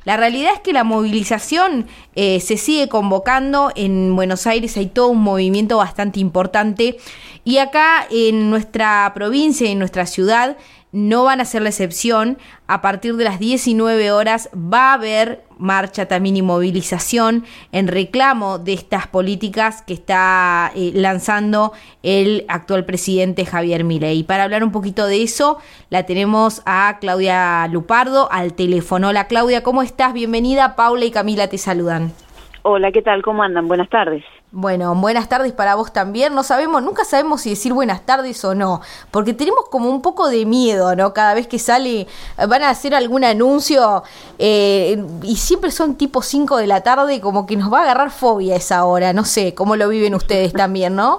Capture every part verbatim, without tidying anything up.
La realidad es que la movilización eh, se sigue convocando. En Buenos Aires hay todo un movimiento bastante importante y acá en nuestra provincia y en nuestra ciudad no van a ser la excepción. A partir de las diecinueve horas va a haber marcha también y movilización en reclamo de estas políticas que está eh, lanzando el actual presidente Javier Milei. Para hablar un poquito de eso, la tenemos a Claudia Lupardo al teléfono. Hola Claudia, ¿cómo estás? Bienvenida. Paula y Camila te saludan. Hola, ¿qué tal? ¿Cómo andan? Buenas tardes. Bueno, buenas tardes para vos también. No sabemos, nunca sabemos si decir buenas tardes o no, porque tenemos como un poco de miedo, ¿no? Cada vez que sale, van a hacer algún anuncio eh, y siempre son tipo cinco de la tarde, como que nos va a agarrar fobia esa hora. No sé, ¿cómo lo viven ustedes también, no?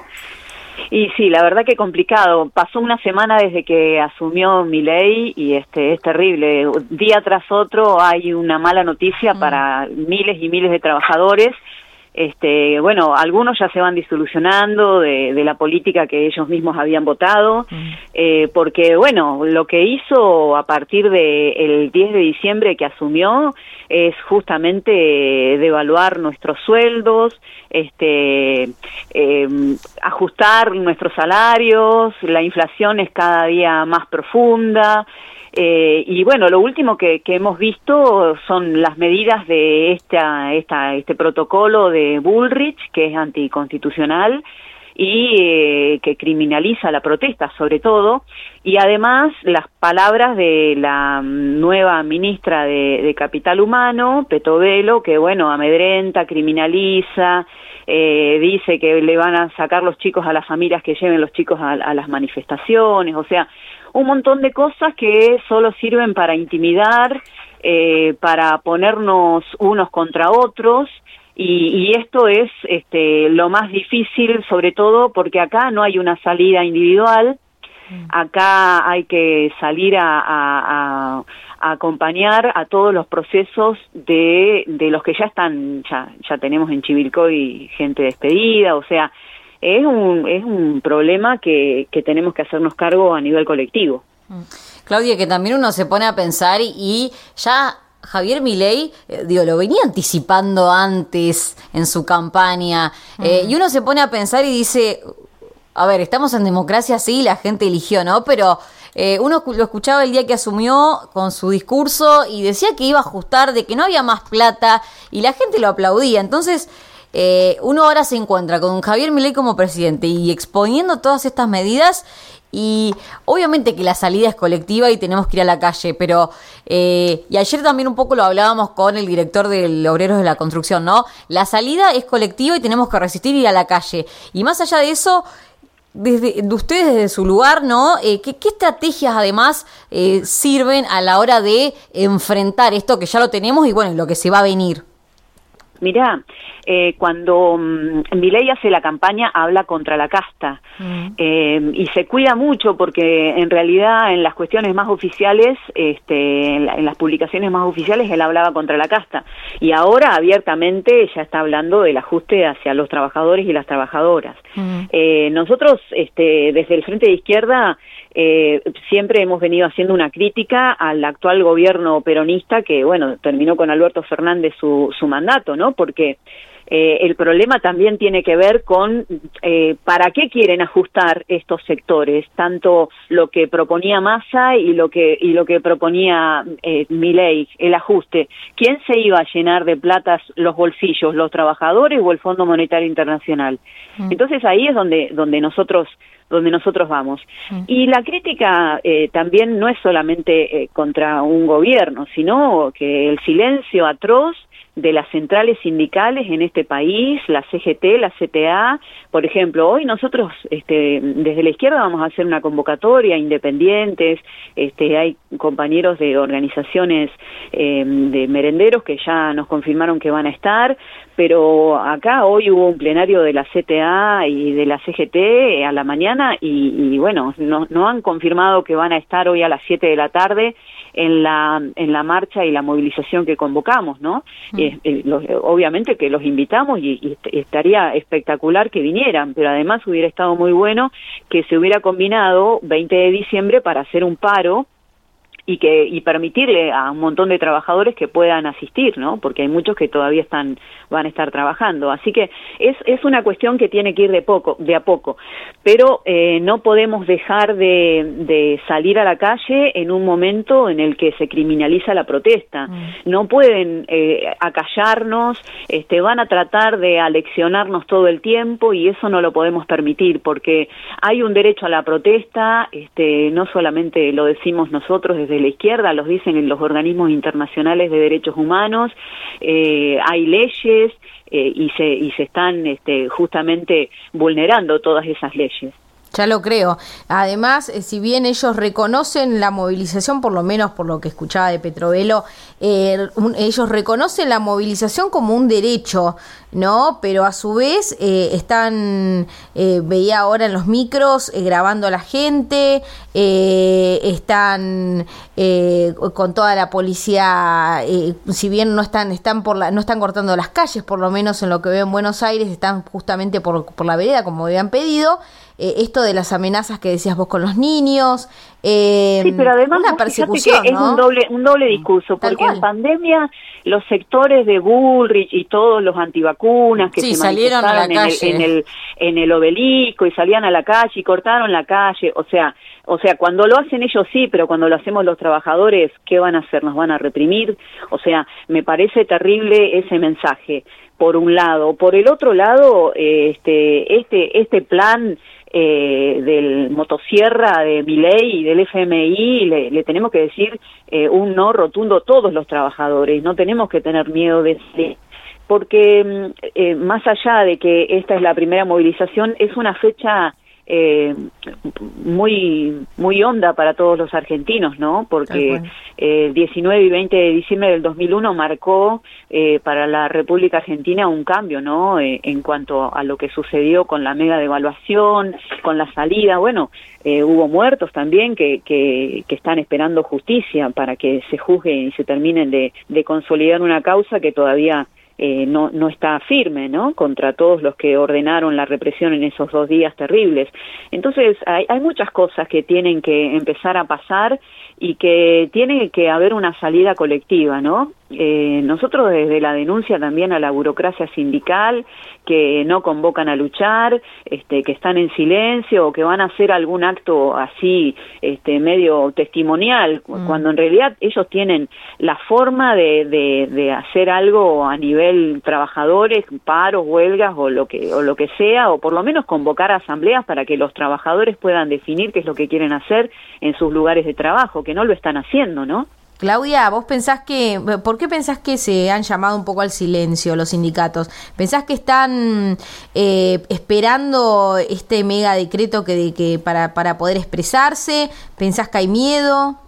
Y sí, la verdad que complicado. Pasó una semana desde que asumió Milei y este es terrible. Día tras otro hay una mala noticia mm. para miles y miles de trabajadores. Este, bueno, algunos ya se van disolucionando de, de la política que ellos mismos habían votado, mm. eh, porque, bueno, lo que hizo a partir del diez de diciembre que asumió es justamente devaluar nuestros sueldos, este, eh, ajustar nuestros salarios, la inflación es cada día más profunda. Eh, y bueno, lo último que, que hemos visto son las medidas de esta, esta, este protocolo de Bullrich, que es anticonstitucional y eh, que criminaliza la protesta sobre todo, y además las palabras de la nueva ministra de, de Capital Humano, Petovelo, que bueno, amedrenta, criminaliza, eh, dice que le van a sacar los chicos a las familias que lleven los chicos a, a las manifestaciones, o sea, un montón de cosas que solo sirven para intimidar, eh, para ponernos unos contra otros, y, y esto es este, lo más difícil, sobre todo porque acá no hay una salida individual, acá hay que salir a, a, a acompañar a todos los procesos de, de los que ya están, ya, ya tenemos en Chivilcoy gente despedida, o sea, es un es un problema que, que tenemos que hacernos cargo a nivel colectivo. Claudia, que también uno se pone a pensar y, y ya Javier Milei, eh, digo, lo venía anticipando antes en su campaña, eh, mm. y uno se pone a pensar y dice, a ver, estamos en democracia, sí, la gente eligió, ¿no? Pero eh, uno lo escuchaba el día que asumió con su discurso y decía que iba a ajustar, de que no había más plata, y la gente lo aplaudía. Entonces, Eh, uno ahora se encuentra con Javier Milei como presidente y exponiendo todas estas medidas, y obviamente que la salida es colectiva y tenemos que ir a la calle, pero eh, y ayer también un poco lo hablábamos con el director de Obreros de la Construcción, ¿no? La salida es colectiva y tenemos que resistir y ir a la calle, y más allá de eso, desde de ustedes desde su lugar, ¿no? Eh, ¿qué, ¿Qué estrategias además eh, sirven a la hora de enfrentar esto que ya lo tenemos y bueno, lo que se va a venir? Mirá, eh, cuando um, Milei hace la campaña habla contra la casta, mm. eh, y se cuida mucho porque en realidad en las cuestiones más oficiales, este, en, la, en las publicaciones más oficiales él hablaba contra la casta, y ahora abiertamente ya está hablando del ajuste hacia los trabajadores y las trabajadoras. Mm. Eh, nosotros este, desde el Frente de Izquierda Eh, siempre hemos venido haciendo una crítica al actual gobierno peronista que, bueno, terminó con Alberto Fernández su, su mandato, ¿no? Porque eh, el problema también tiene que ver con eh, para qué quieren ajustar estos sectores, tanto lo que proponía Massa y lo que y lo que proponía eh, Milei, el ajuste. ¿Quién se iba a llenar de platas los bolsillos, los trabajadores o el Fondo Monetario Internacional? Mm. Entonces ahí es donde donde nosotros donde nosotros vamos. Mm. Y la crítica eh, también no es solamente eh, contra un gobierno, sino que el silencio atroz de las centrales sindicales en este país, la C G T, la C T A, por ejemplo, hoy nosotros este, desde la izquierda vamos a hacer una convocatoria, independientes, este, hay compañeros de organizaciones eh, de merenderos que ya nos confirmaron que van a estar, pero acá hoy hubo un plenario de la C T A y de la C G T a la mañana y, y bueno, no, no han confirmado que van a estar hoy a las siete de la tarde en la en la marcha y la movilización que convocamos, ¿no? Mm. Eh, eh, los, obviamente que los invitamos y, y estaría espectacular que vinieran, pero además hubiera estado muy bueno que se hubiera combinado veinte de diciembre para hacer un paro y que y permitirle a un montón de trabajadores que puedan asistir, ¿no? Porque hay muchos que todavía están van a estar trabajando. Así que es es una cuestión que tiene que ir de poco, de a poco. Pero eh, no podemos dejar de, de salir a la calle en un momento en el que se criminaliza la protesta. Mm. No pueden eh, acallarnos, este, van a tratar de aleccionarnos todo el tiempo y eso no lo podemos permitir porque hay un derecho a la protesta, este, no solamente lo decimos nosotros desde la izquierda, los dicen en los organismos internacionales de derechos humanos, eh, hay leyes eh, y se y se están este, justamente vulnerando todas esas leyes. Ya lo creo. Además, eh, si bien ellos reconocen la movilización, por lo menos por lo que escuchaba de Petrovelo, eh, un, ellos reconocen la movilización como un derecho, ¿no? Pero a su vez eh, están, eh, veía ahora en los micros, eh, grabando a la gente, eh, están eh, con toda la policía, eh, si bien no están, están por la, no están cortando las calles, por lo menos en lo que veo en Buenos Aires, están justamente por, por la vereda, como habían pedido. Eh, esto de las amenazas que decías vos con los niños, eh, sí, pero además una persecución, que ¿no? es un doble un doble discurso, porque en pandemia los sectores de Bullrich y todos los antivacunas que sí, se salieron a la manifestaron calle en el, en el en el obelisco y salían a la calle y cortaron la calle, o sea, o sea, cuando lo hacen ellos sí, pero cuando lo hacemos los trabajadores, ¿qué van a hacer? ¿Nos van a reprimir? O sea, me parece terrible ese mensaje, por un lado. Por el otro lado, eh, este este este plan Eh, del motosierra de Milei y del F M I le, le tenemos que decir eh, un no rotundo a todos los trabajadores, no tenemos que tener miedo de sí, porque eh, más allá de que esta es la primera movilización, es una fecha eh, muy muy honda para todos los argentinos, ¿no? Porque eh, diecinueve y veinte de diciembre del dos mil uno marcó eh, para la República Argentina un cambio, ¿no? Eh, en cuanto a lo que sucedió con la mega devaluación, con la salida, bueno, eh, hubo muertos también que, que, que están esperando justicia para que se juzguen y se terminen de, de consolidar una causa que todavía Eh, no no está firme, ¿no? Contra todos los que ordenaron la represión en esos dos días terribles. Entonces, hay, hay muchas cosas que tienen que empezar a pasar y que tiene que haber una salida colectiva, ¿no? Eh, nosotros desde la denuncia también a la burocracia sindical, que no convocan a luchar, este, que están en silencio o que van a hacer algún acto así, este, medio testimonial, mm. cuando en realidad ellos tienen la forma de, de, de hacer algo a nivel trabajadores, paros, huelgas o lo que o lo que sea, o por lo menos convocar asambleas para que los trabajadores puedan definir qué es lo que quieren hacer en sus lugares de trabajo, que no lo están haciendo, ¿no? Claudia, vos pensás que, ¿por qué pensás que se han llamado un poco al silencio los sindicatos? ¿Pensás que están eh, esperando este mega decreto que, que para, para poder expresarse? ¿Pensás que hay miedo?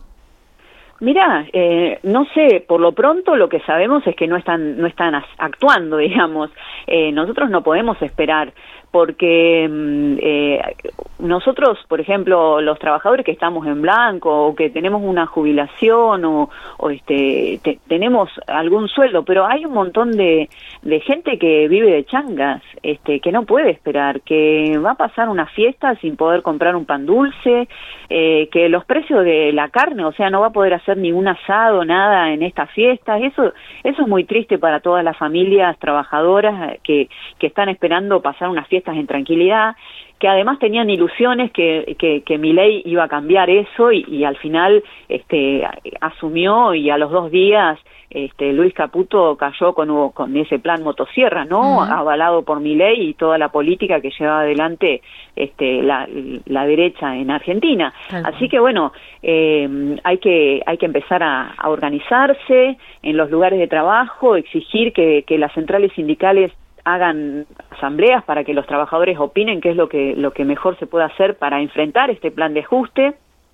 Mirá, eh, no sé, por lo pronto lo que sabemos es que no están, no están actuando, digamos. Eh, nosotros no podemos esperar, porque eh, nosotros, por ejemplo, los trabajadores que estamos en blanco o que tenemos una jubilación o, o este te, tenemos algún sueldo, pero hay un montón de, de gente que vive de changas, este que no puede esperar, que va a pasar una fiesta sin poder comprar un pan dulce, eh, que los precios de la carne, o sea, no va a poder hacer ningún asado, nada en estas fiestas. Eso eso es muy triste para todas las familias trabajadoras que, que están esperando pasar unas fiestas en tranquilidad, que además tenían ilusiones que, que, que Milei iba a cambiar eso y, y al final este, asumió y a los dos días este, Luis Caputo cayó con, con ese plan motosierra, ¿no? Uh-huh. Avalado por Milei y toda la política que llevaba adelante este, la, la derecha en Argentina. Uh-huh. Así que bueno, eh, hay que hay que empezar a, a organizarse en los lugares de trabajo, exigir que, que las centrales sindicales hagan asambleas para que los trabajadores opinen qué es lo que lo que mejor se puede hacer para enfrentar este plan de ajuste.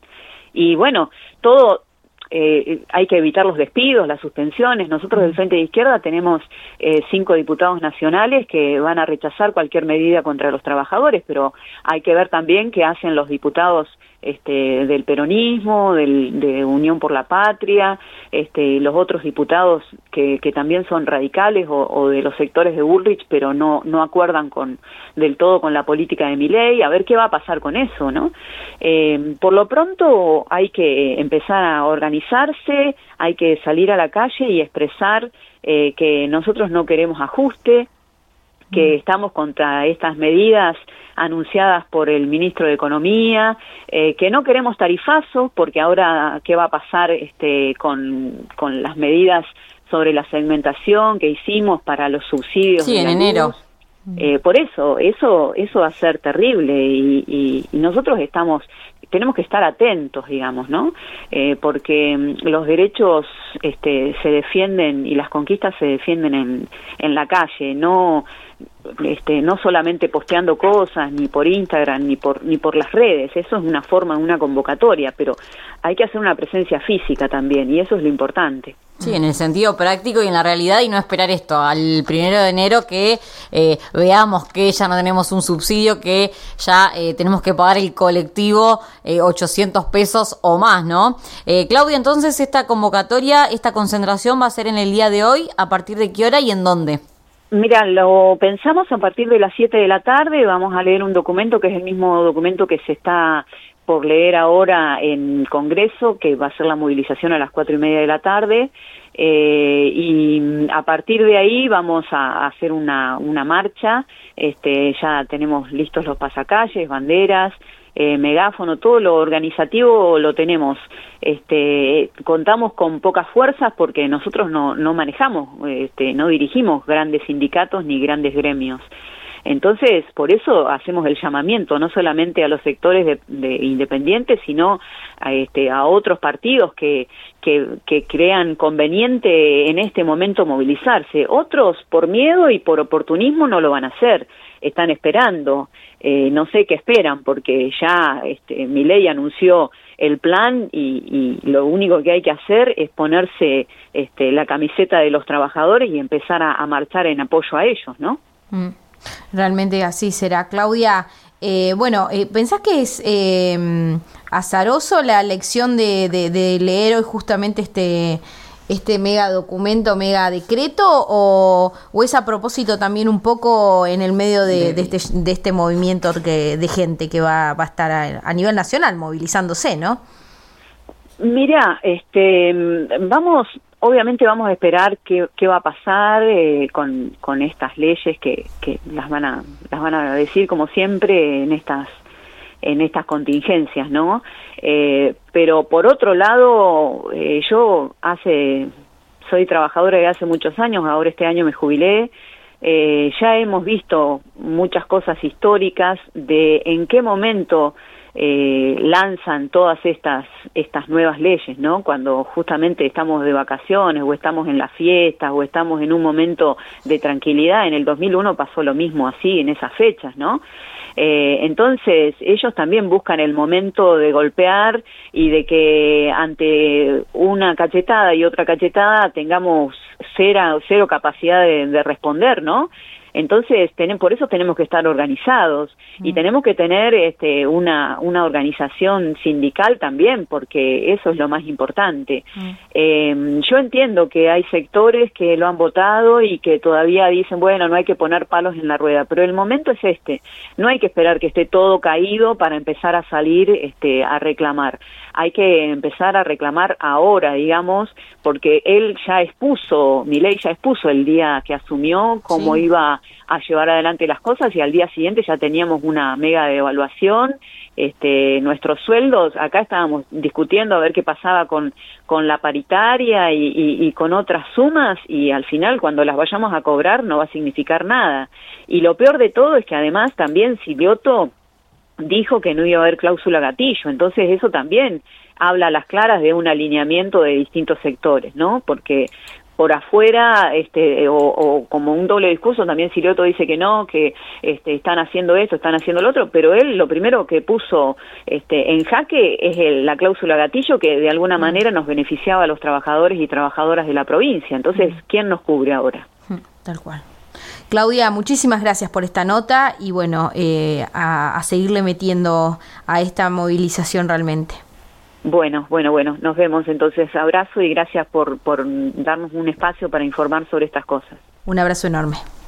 Y bueno, todo eh, hay que evitar los despidos, las suspensiones. Nosotros del Frente de Izquierda tenemos eh, cinco diputados nacionales que van a rechazar cualquier medida contra los trabajadores, pero hay que ver también qué hacen los diputados este, del peronismo, del, de Unión por la Patria, este, los otros diputados que, que también son radicales o, o de los sectores de Bullrich, pero no, no acuerdan con, del todo con la política de Milei, a ver qué va a pasar con eso, ¿no? Eh, por lo pronto hay que empezar a organizarse, hay que salir a la calle y expresar eh, que nosotros no queremos ajuste, que estamos contra estas medidas anunciadas por el ministro de Economía, eh, que no queremos tarifazos, porque ahora qué va a pasar este, con, con las medidas sobre la segmentación que hicimos para los subsidios. Sí, en enero. Eh, por eso, eso, eso va a ser terrible y, y, y nosotros estamos, tenemos que estar atentos, digamos, ¿no? Eh, porque mm, los derechos este, se defienden y las conquistas se defienden en, en la calle, no este, no solamente posteando cosas, ni por Instagram, ni por ni por las redes. Eso es una forma, una convocatoria, pero hay que hacer una presencia física también, y eso es lo importante. Sí, en el sentido práctico y en la realidad, y no esperar esto al primero de enero que eh, veamos que ya no tenemos un subsidio, que ya eh, tenemos que pagar el colectivo eh, ochocientos pesos o más, ¿no? Eh, Claudia, entonces esta convocatoria, esta concentración va a ser en el día de hoy, ¿a partir de qué hora y en dónde? Mira, lo pensamos a partir de las siete de la tarde, vamos a leer un documento que es el mismo documento que se está por leer ahora en Congreso, que va a ser la movilización a las cuatro y media de la tarde, eh, y a partir de ahí vamos a hacer una, una marcha, este, ya tenemos listos los pasacalles, banderas, eh, megáfono, todo lo organizativo lo tenemos. Este, contamos con pocas fuerzas porque nosotros no, no manejamos, este, no dirigimos grandes sindicatos ni grandes gremios. Entonces, por eso hacemos el llamamiento, no solamente a los sectores de, de independientes, sino a, este, a otros partidos que, que, que crean conveniente en este momento movilizarse. Otros, por miedo y por oportunismo, no lo van a hacer, están esperando. Eh, no sé qué esperan, porque ya este, Milei anunció el plan y, y lo único que hay que hacer es ponerse este, la camiseta de los trabajadores y empezar a, a marchar en apoyo a ellos, ¿no? Mm. Realmente así será. Claudia, eh, bueno, eh, ¿pensás que es eh, azaroso la elección de, de, de leer hoy justamente este este mega documento, mega decreto, o, o es a propósito también un poco en el medio de, de, este, de este movimiento que, de gente que va, va a estar a, a nivel nacional movilizándose, ¿no? Mira, este, vamos, obviamente vamos a esperar qué, qué va a pasar eh, con, con estas leyes que, que las van a, las van a decir como siempre en estas, en estas contingencias, ¿no? Eh, pero por otro lado, eh, yo hace, soy trabajadora de hace muchos años, ahora este año me jubilé. Eh, ya hemos visto muchas cosas históricas de en qué momento Eh, lanzan todas estas estas nuevas leyes, ¿no? Cuando justamente estamos de vacaciones o estamos en las fiestas o estamos en un momento de tranquilidad. En el dos mil uno pasó lo mismo así, en esas fechas, ¿no? Eh, entonces ellos también buscan el momento de golpear y de que ante una cachetada y otra cachetada tengamos cero, cero capacidad de, de responder, ¿no? Entonces, ten, por eso tenemos que estar organizados y tenemos que tener este, una, una organización sindical también, porque eso es lo más importante. Mm. Eh, yo entiendo que hay sectores que lo han votado y que todavía dicen, bueno, no hay que poner palos en la rueda, pero el momento es este. No hay que esperar que esté todo caído para empezar a salir este, a reclamar. Hay que empezar a reclamar ahora, digamos, porque él ya expuso, Milei ya expuso el día que asumió cómo sí. iba a llevar adelante las cosas, y al día siguiente ya teníamos una mega devaluación. Este, nuestros sueldos, acá estábamos discutiendo a ver qué pasaba con, con la paritaria y, y, y con otras sumas, y al final cuando las vayamos a cobrar no va a significar nada. Y lo peor de todo es que además también Silioto dijo que no iba a haber cláusula gatillo, entonces eso también habla a las claras de un alineamiento de distintos sectores, ¿no? Porque por afuera, este, o, o como un doble discurso, también Silioto dice que no, que este, están haciendo esto, están haciendo lo otro, pero él lo primero que puso este, en jaque es el, la cláusula gatillo, que de alguna manera nos beneficiaba a los trabajadores y trabajadoras de la provincia. Entonces, ¿quién nos cubre ahora? Tal cual. Claudia, muchísimas gracias por esta nota y bueno, eh, a, a seguirle metiendo a esta movilización realmente. Bueno, bueno, bueno, nos vemos entonces. Abrazo y gracias por, por darnos un espacio para informar sobre estas cosas. Un abrazo enorme.